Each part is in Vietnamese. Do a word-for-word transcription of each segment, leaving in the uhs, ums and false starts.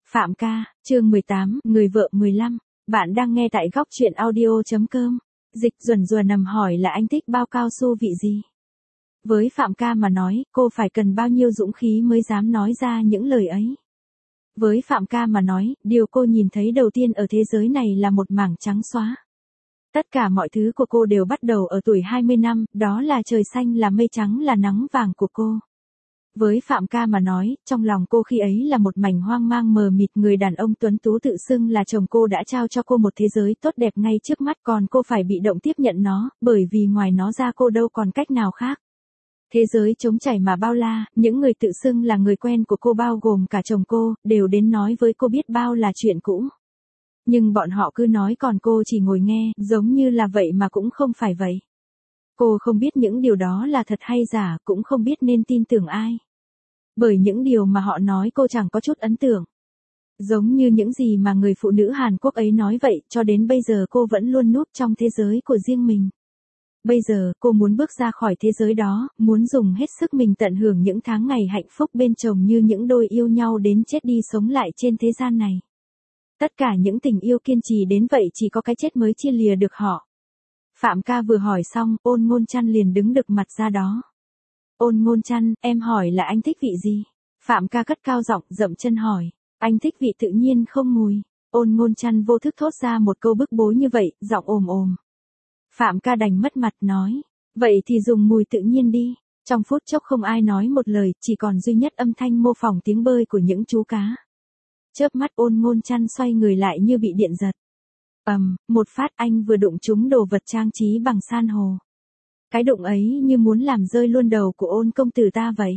Phạm ca, chương mười tám, người vợ mười lăm. Bạn đang nghe tại góc truyện audio.com. Dịch Duẩn rùa nằm hỏi là anh thích bao cao su vị gì? Với Phạm ca mà nói, cô phải cần bao nhiêu dũng khí mới dám nói ra những lời ấy. Với Phạm ca mà nói, điều cô nhìn thấy đầu tiên ở thế giới này là một mảng trắng xóa. Tất cả mọi thứ của cô đều bắt đầu ở tuổi hai mươi năm, đó là trời xanh, là mây trắng, là nắng vàng của cô. Với Phạm ca mà nói, trong lòng cô khi ấy là một mảnh hoang mang mờ mịt, người đàn ông tuấn tú tự xưng là chồng cô đã trao cho cô một thế giới tốt đẹp ngay trước mắt, còn cô phải bị động tiếp nhận nó, bởi vì ngoài nó ra cô đâu còn cách nào khác. Thế giới trống trải mà bao la, những người tự xưng là người quen của cô bao gồm cả chồng cô, đều đến nói với cô biết bao là chuyện cũ. Nhưng bọn họ cứ nói còn cô chỉ ngồi nghe, giống như là vậy mà cũng không phải vậy. Cô không biết những điều đó là thật hay giả, cũng không biết nên tin tưởng ai. Bởi những điều mà họ nói cô chẳng có chút ấn tượng. Giống như những gì mà người phụ nữ Hàn Quốc ấy nói vậy, cho đến bây giờ cô vẫn luôn núp trong thế giới của riêng mình. Bây giờ, cô muốn bước ra khỏi thế giới đó, muốn dùng hết sức mình tận hưởng những tháng ngày hạnh phúc bên chồng như những đôi yêu nhau đến chết đi sống lại trên thế gian này. Tất cả những tình yêu kiên trì đến vậy chỉ có cái chết mới chia lìa được họ. Phạm ca vừa hỏi xong, Ôn Ngôn Chăn liền đứng đực mặt ra đó. Ôn Ngôn Chăn, em hỏi là anh thích vị gì? Phạm ca cất cao giọng, dậm chân hỏi. Anh thích vị tự nhiên không mùi. Ôn Ngôn Chăn vô thức thốt ra một câu bức bối như vậy, giọng ồm ồm. Phạm ca đành mất mặt nói. Vậy thì dùng mùi tự nhiên đi. Trong phút chốc không ai nói một lời, chỉ còn duy nhất âm thanh mô phỏng tiếng bơi của những chú cá. Chớp mắt Ôn Ngôn Chăn xoay người lại như bị điện giật. Ầm, um, một phát anh vừa đụng trúng đồ vật trang trí bằng san hô. Cái đụng ấy như muốn làm rơi luôn đầu của Ôn công tử ta vậy.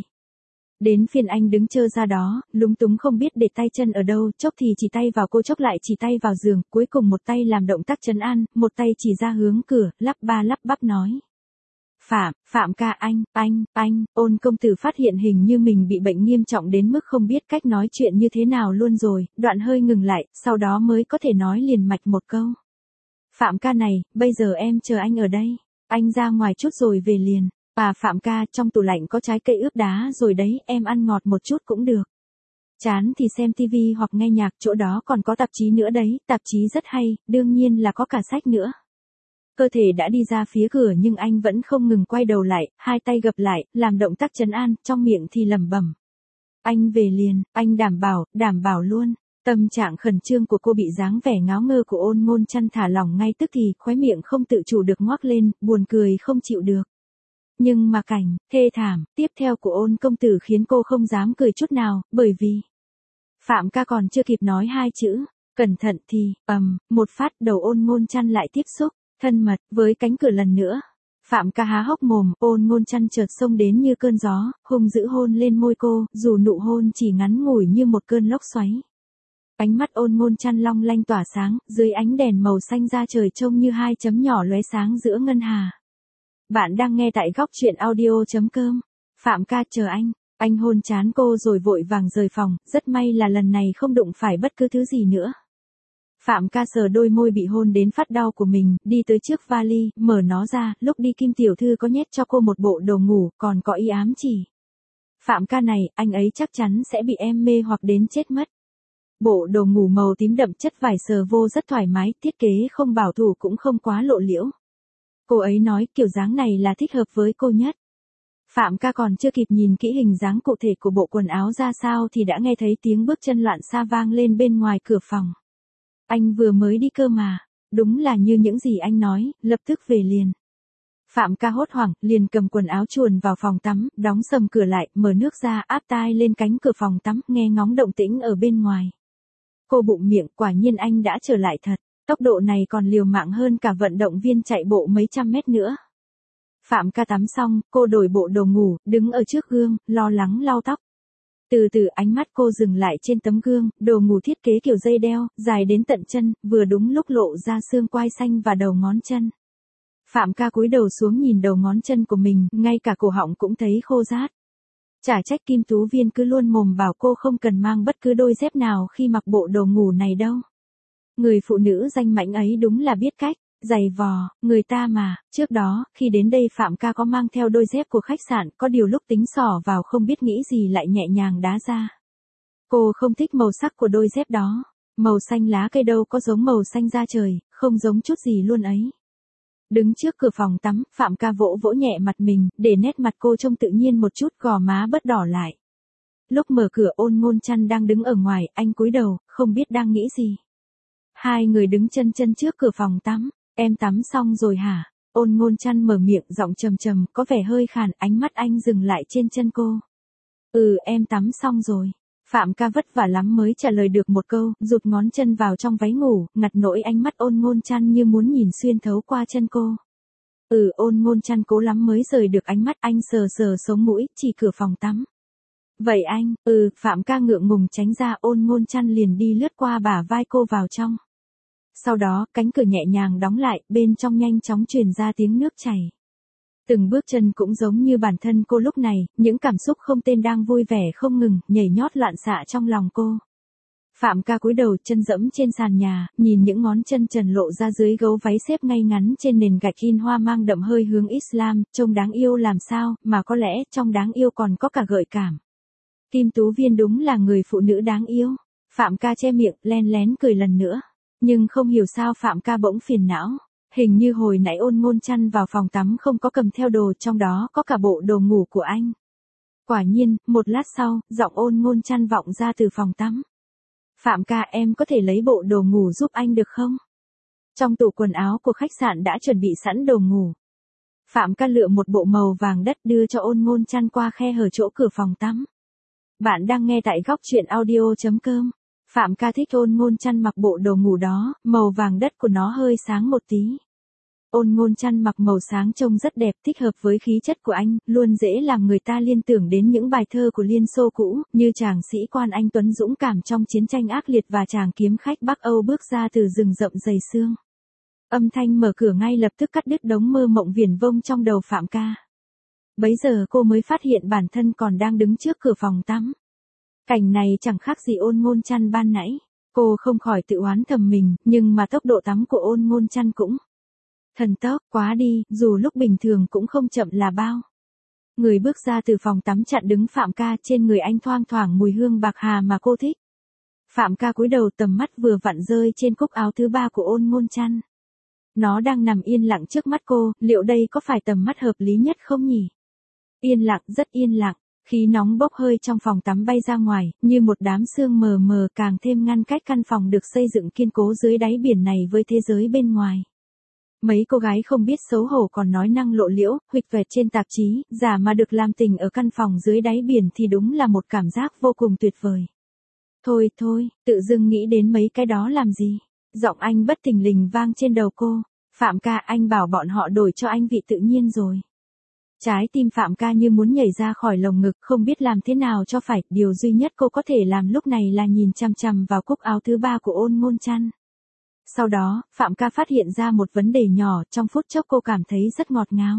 Đến phiên anh đứng trơ ra đó, lúng túng không biết để tay chân ở đâu, chốc thì chỉ tay vào cô, chốc lại chỉ tay vào giường, cuối cùng một tay làm động tác trấn an, một tay chỉ ra hướng cửa, lắp ba lắp bắp nói. Phạm, Phạm ca anh, anh, anh, Ôn công tử phát hiện hình như mình bị bệnh nghiêm trọng đến mức không biết cách nói chuyện như thế nào luôn rồi, đoạn hơi ngừng lại, sau đó mới có thể nói liền mạch một câu. Phạm ca này, bây giờ em chờ anh ở đây. Anh ra ngoài chút rồi về liền. À Phạm ca, trong tủ lạnh có trái cây ướp đá rồi đấy, em ăn ngọt một chút cũng được. Chán thì xem tivi hoặc nghe nhạc, chỗ đó còn có tạp chí nữa đấy, tạp chí rất hay, đương nhiên là có cả sách nữa. Cơ thể đã đi ra phía cửa nhưng anh vẫn không ngừng quay đầu lại, hai tay gập lại, làm động tác trấn an, trong miệng thì lẩm bẩm. Anh về liền, anh đảm bảo, đảm bảo luôn. Tâm trạng khẩn trương của cô bị dáng vẻ ngáo ngơ của Ôn Ngôn Chăn thả lỏng ngay tức thì, khóe miệng không tự chủ được ngoác lên, buồn cười không chịu được. Nhưng mà cảnh, thê thảm, tiếp theo của Ôn công tử khiến cô không dám cười chút nào, bởi vì Phạm ca còn chưa kịp nói hai chữ, cẩn thận thì, ầm, um, một phát đầu Ôn Ngôn Chăn lại tiếp xúc, thân mật, với cánh cửa lần nữa. Phạm ca há hốc mồm, Ôn Ngôn Chăn chợt xông đến như cơn gió, hung dữ hôn lên môi cô, dù nụ hôn chỉ ngắn ngủi như một cơn lốc xoáy. Ánh mắt Ôn Ngôn Chăn long lanh tỏa sáng, dưới ánh đèn màu xanh da trời trông như hai chấm nhỏ lóe sáng giữa ngân hà. Bạn đang nghe tại góc truyện audio.com. Phạm ca chờ anh. Anh hôn trán cô rồi vội vàng rời phòng, rất may là lần này không đụng phải bất cứ thứ gì nữa. Phạm ca sờ đôi môi bị hôn đến phát đau của mình, đi tới trước vali, mở nó ra, lúc đi Kim tiểu thư có nhét cho cô một bộ đồ ngủ, còn có y ám chỉ. Phạm ca này, anh ấy chắc chắn sẽ bị em mê hoặc đến chết mất. Bộ đồ ngủ màu tím đậm chất vải sờ vô rất thoải mái, thiết kế không bảo thủ cũng không quá lộ liễu. Cô ấy nói kiểu dáng này là thích hợp với cô nhất. Phạm ca còn chưa kịp nhìn kỹ hình dáng cụ thể của bộ quần áo ra sao thì đã nghe thấy tiếng bước chân loạn xa vang lên bên ngoài cửa phòng. Anh vừa mới đi cơ mà, đúng là như những gì anh nói, lập tức về liền. Phạm ca hốt hoảng, liền cầm quần áo chuồn vào phòng tắm, đóng sầm cửa lại, mở nước ra, áp tai lên cánh cửa phòng tắm, nghe ngóng động tĩnh ở bên ngoài. Cô bụng miệng, quả nhiên anh đã trở lại thật, tốc độ này còn liều mạng hơn cả vận động viên chạy bộ mấy trăm mét nữa. Phạm ca tắm xong, cô đổi bộ đồ ngủ, đứng ở trước gương, lo lắng lau tóc. Từ từ ánh mắt cô dừng lại trên tấm gương, đồ ngủ thiết kế kiểu dây đeo, dài đến tận chân, vừa đúng lúc lộ ra xương quai xanh và đầu ngón chân. Phạm ca cúi đầu xuống nhìn đầu ngón chân của mình, ngay cả cổ họng cũng thấy khô rát. Chả trách Kim Tú Viên cứ luôn mồm bảo cô không cần mang bất cứ đôi dép nào khi mặc bộ đồ ngủ này đâu. Người phụ nữ danh mãnh ấy đúng là biết cách giày vò người ta mà. Trước đó, khi đến đây Phạm ca có mang theo đôi dép của khách sạn, có điều lúc tính xỏ vào không biết nghĩ gì lại nhẹ nhàng đá ra. Cô không thích màu sắc của đôi dép đó. Màu xanh lá cây đâu có giống màu xanh da trời, không giống chút gì luôn ấy. Đứng trước cửa phòng tắm, Phạm Ca vỗ vỗ nhẹ mặt mình, để nét mặt cô trông tự nhiên một chút, gò má bớt đỏ lại. Lúc mở cửa Ôn Ngôn Chăn đang đứng ở ngoài, anh cúi đầu, không biết đang nghĩ gì. Hai người đứng chân chân trước cửa phòng tắm. Em tắm xong rồi hả? Ôn Ngôn Chăn mở miệng, giọng trầm trầm, có vẻ hơi khàn, ánh mắt anh dừng lại trên chân cô. Ừ, em tắm xong rồi. Phạm Ca vất vả lắm mới trả lời được một câu, rụt ngón chân vào trong váy ngủ, ngặt nỗi ánh mắt Ôn Ngôn Chăn như muốn nhìn xuyên thấu qua chân cô. Ừ, Ôn Ngôn Chăn cố lắm mới rời được ánh mắt anh, sờ sờ sống mũi, chỉ cửa phòng tắm. Vậy anh, ừ, Phạm Ca ngượng ngùng tránh ra, Ôn Ngôn Chăn liền đi lướt qua bả vai cô vào trong. Sau đó, cánh cửa nhẹ nhàng đóng lại, bên trong nhanh chóng truyền ra tiếng nước chảy. Từng bước chân cũng giống như bản thân cô lúc này, những cảm xúc không tên đang vui vẻ không ngừng, nhảy nhót loạn xạ trong lòng cô. Phạm Ca cúi đầu, chân dẫm trên sàn nhà, nhìn những ngón chân trần lộ ra dưới gấu váy xếp ngay ngắn trên nền gạch in hoa mang đậm hơi hướng Islam, trông đáng yêu làm sao, mà có lẽ trong đáng yêu còn có cả gợi cảm. Kim Tú Viên đúng là người phụ nữ đáng yêu. Phạm Ca che miệng, len lén cười lần nữa. Nhưng không hiểu sao Phạm Ca bỗng phiền não. Hình như hồi nãy Ôn Ngôn Chăn vào phòng tắm không có cầm theo đồ, trong đó có cả bộ đồ ngủ của anh. Quả nhiên, một lát sau, giọng Ôn Ngôn Chăn vọng ra từ phòng tắm. Phạm Ca, em có thể lấy bộ đồ ngủ giúp anh được không? Trong tủ quần áo của khách sạn đã chuẩn bị sẵn đồ ngủ. Phạm Ca lựa một bộ màu vàng đất đưa cho Ôn Ngôn Chăn qua khe hở chỗ cửa phòng tắm. Bạn đang nghe tại góc truyện audio chấm com. Phạm Ca thích Ôn Ngôn Chăn mặc bộ đồ ngủ đó, màu vàng đất của nó hơi sáng một tí. Ôn Ngôn Chăn mặc màu sáng trông rất đẹp, thích hợp với khí chất của anh, luôn dễ làm người ta liên tưởng đến những bài thơ của Liên Xô cũ, như chàng sĩ quan anh tuấn dũng cảm trong chiến tranh ác liệt và chàng kiếm khách Bắc Âu bước ra từ rừng rậm dày sương. Âm thanh mở cửa ngay lập tức cắt đứt đống mơ mộng viển vông trong đầu Phạm Ca. Bấy giờ cô mới phát hiện bản thân còn đang đứng trước cửa phòng tắm. Cảnh này chẳng khác gì Ôn Ngôn Chăn ban nãy. Cô không khỏi tự oán thầm mình, nhưng mà tốc độ tắm của Ôn Ngôn Chăn cũng thần tốc quá đi, dù lúc bình thường cũng không chậm là bao. Người bước ra từ phòng tắm chặn đứng Phạm Ca, trên người anh thoang thoảng mùi hương bạc hà mà cô thích. Phạm Ca cúi đầu, tầm mắt vừa vặn rơi trên cúc áo thứ ba của Ôn Ngôn Chăn. Nó đang nằm yên lặng trước mắt cô, liệu đây có phải tầm mắt hợp lý nhất không nhỉ? Yên lặng, rất yên lặng. Khí nóng bốc hơi trong phòng tắm bay ra ngoài, như một đám sương mờ mờ, càng thêm ngăn cách căn phòng được xây dựng kiên cố dưới đáy biển này với thế giới bên ngoài. Mấy cô gái không biết xấu hổ còn nói năng lộ liễu, huỵch toẹt trên tạp chí, giả mà được làm tình ở căn phòng dưới đáy biển thì đúng là một cảm giác vô cùng tuyệt vời. Thôi thôi, tự dưng nghĩ đến mấy cái đó làm gì? Giọng anh bất thình lình vang trên đầu cô. Phạm Ca, anh bảo bọn họ đổi cho anh vị tự nhiên rồi. Trái tim Phạm Ca như muốn nhảy ra khỏi lồng ngực, không biết làm thế nào cho phải, điều duy nhất cô có thể làm lúc này là nhìn chằm chằm vào cúc áo thứ ba của Ôn Ngôn Chăn. Sau đó, Phạm Ca phát hiện ra một vấn đề nhỏ, trong phút chốc cô cảm thấy rất ngọt ngào.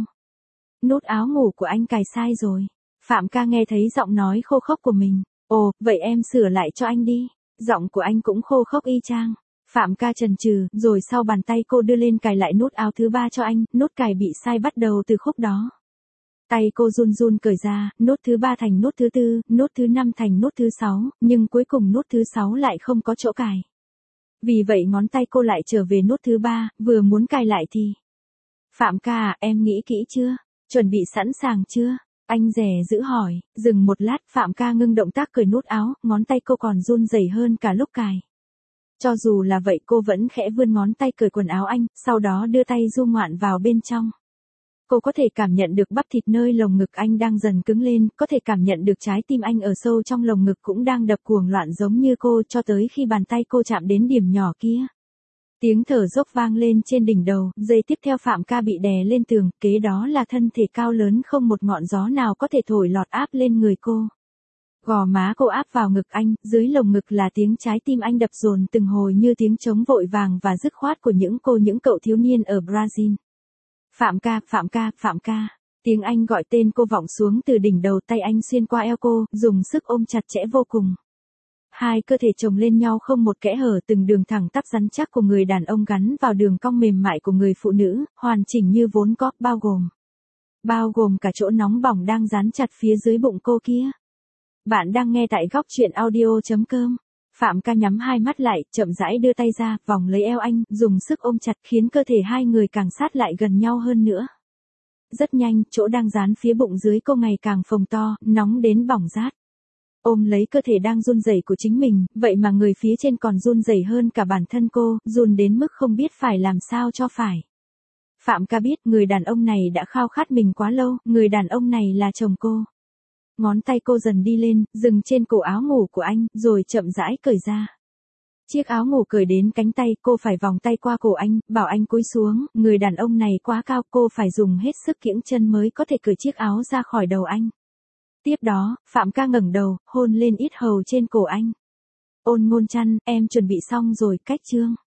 Nút áo ngủ của anh cài sai rồi. Phạm Ca nghe thấy giọng nói khô khốc của mình. Ồ, vậy em sửa lại cho anh đi. Giọng của anh cũng khô khốc y chang. Phạm Ca chần chừ, rồi sau bàn tay cô đưa lên cài lại nút áo thứ ba cho anh, nút cài bị sai bắt đầu từ khúc đó. Tay cô run run cởi ra, nút thứ ba thành nút thứ tư, nút thứ năm thành nút thứ sáu, nhưng cuối cùng nút thứ sáu lại không có chỗ cài. Vì vậy ngón tay cô lại trở về nút thứ ba, vừa muốn cài lại thì... Phạm Ca à, em nghĩ kỹ chưa? Chuẩn bị sẵn sàng chưa? Anh dè giữ hỏi, dừng một lát, Phạm Ca ngưng động tác cởi nút áo, ngón tay cô còn run rẩy hơn cả lúc cài. Cho dù là vậy cô vẫn khẽ vươn ngón tay cởi quần áo anh, sau đó đưa tay du ngoạn vào bên trong. Cô có thể cảm nhận được bắp thịt nơi lồng ngực anh đang dần cứng lên, có thể cảm nhận được trái tim anh ở sâu trong lồng ngực cũng đang đập cuồng loạn giống như cô, cho tới khi bàn tay cô chạm đến điểm nhỏ kia. Tiếng thở dốc vang lên trên đỉnh đầu, giây tiếp theo Phạm Ca bị đè lên tường, kế đó là thân thể cao lớn không một ngọn gió nào có thể thổi lọt áp lên người cô. Gò má cô áp vào ngực anh, dưới lồng ngực là tiếng trái tim anh đập dồn từng hồi như tiếng trống vội vàng và dứt khoát của những cô những cậu thiếu niên ở Brazil. Phạm Ca, Phạm Ca, Phạm Ca. Tiếng anh gọi tên cô vọng xuống từ đỉnh đầu, tay anh xuyên qua eo cô, dùng sức ôm chặt chẽ vô cùng. Hai cơ thể chồng lên nhau không một kẽ hở, từng đường thẳng tắp rắn chắc của người đàn ông gắn vào đường cong mềm mại của người phụ nữ, hoàn chỉnh như vốn có, bao gồm. Bao gồm cả chỗ nóng bỏng đang dán chặt phía dưới bụng cô kia. Bạn đang nghe tại góc chuyện audio chấm com. Phạm ca nhắm hai mắt lại, chậm rãi đưa tay ra, vòng lấy eo anh, dùng sức ôm chặt khiến cơ thể hai người càng sát lại gần nhau hơn nữa. Rất nhanh, chỗ đang dán phía bụng dưới cô ngày càng phồng to, nóng đến bỏng rát. Ôm lấy cơ thể đang run rẩy của chính mình, vậy mà người phía trên còn run rẩy hơn cả bản thân cô, run đến mức không biết phải làm sao cho phải. Phạm ca biết người đàn ông này đã khao khát mình quá lâu, người đàn ông này là chồng cô. Ngón tay cô dần đi lên, dừng trên cổ áo ngủ của anh, rồi chậm rãi cởi ra. Chiếc áo ngủ cởi đến cánh tay, cô phải vòng tay qua cổ anh, bảo anh cúi xuống, người đàn ông này quá cao, cô phải dùng hết sức kiễng chân mới có thể cởi chiếc áo ra khỏi đầu anh. Tiếp đó, Phạm ca ngẩng đầu, hôn lên yết hầu trên cổ anh. Ôn Ngôn Chăn, em chuẩn bị xong rồi, cách chương.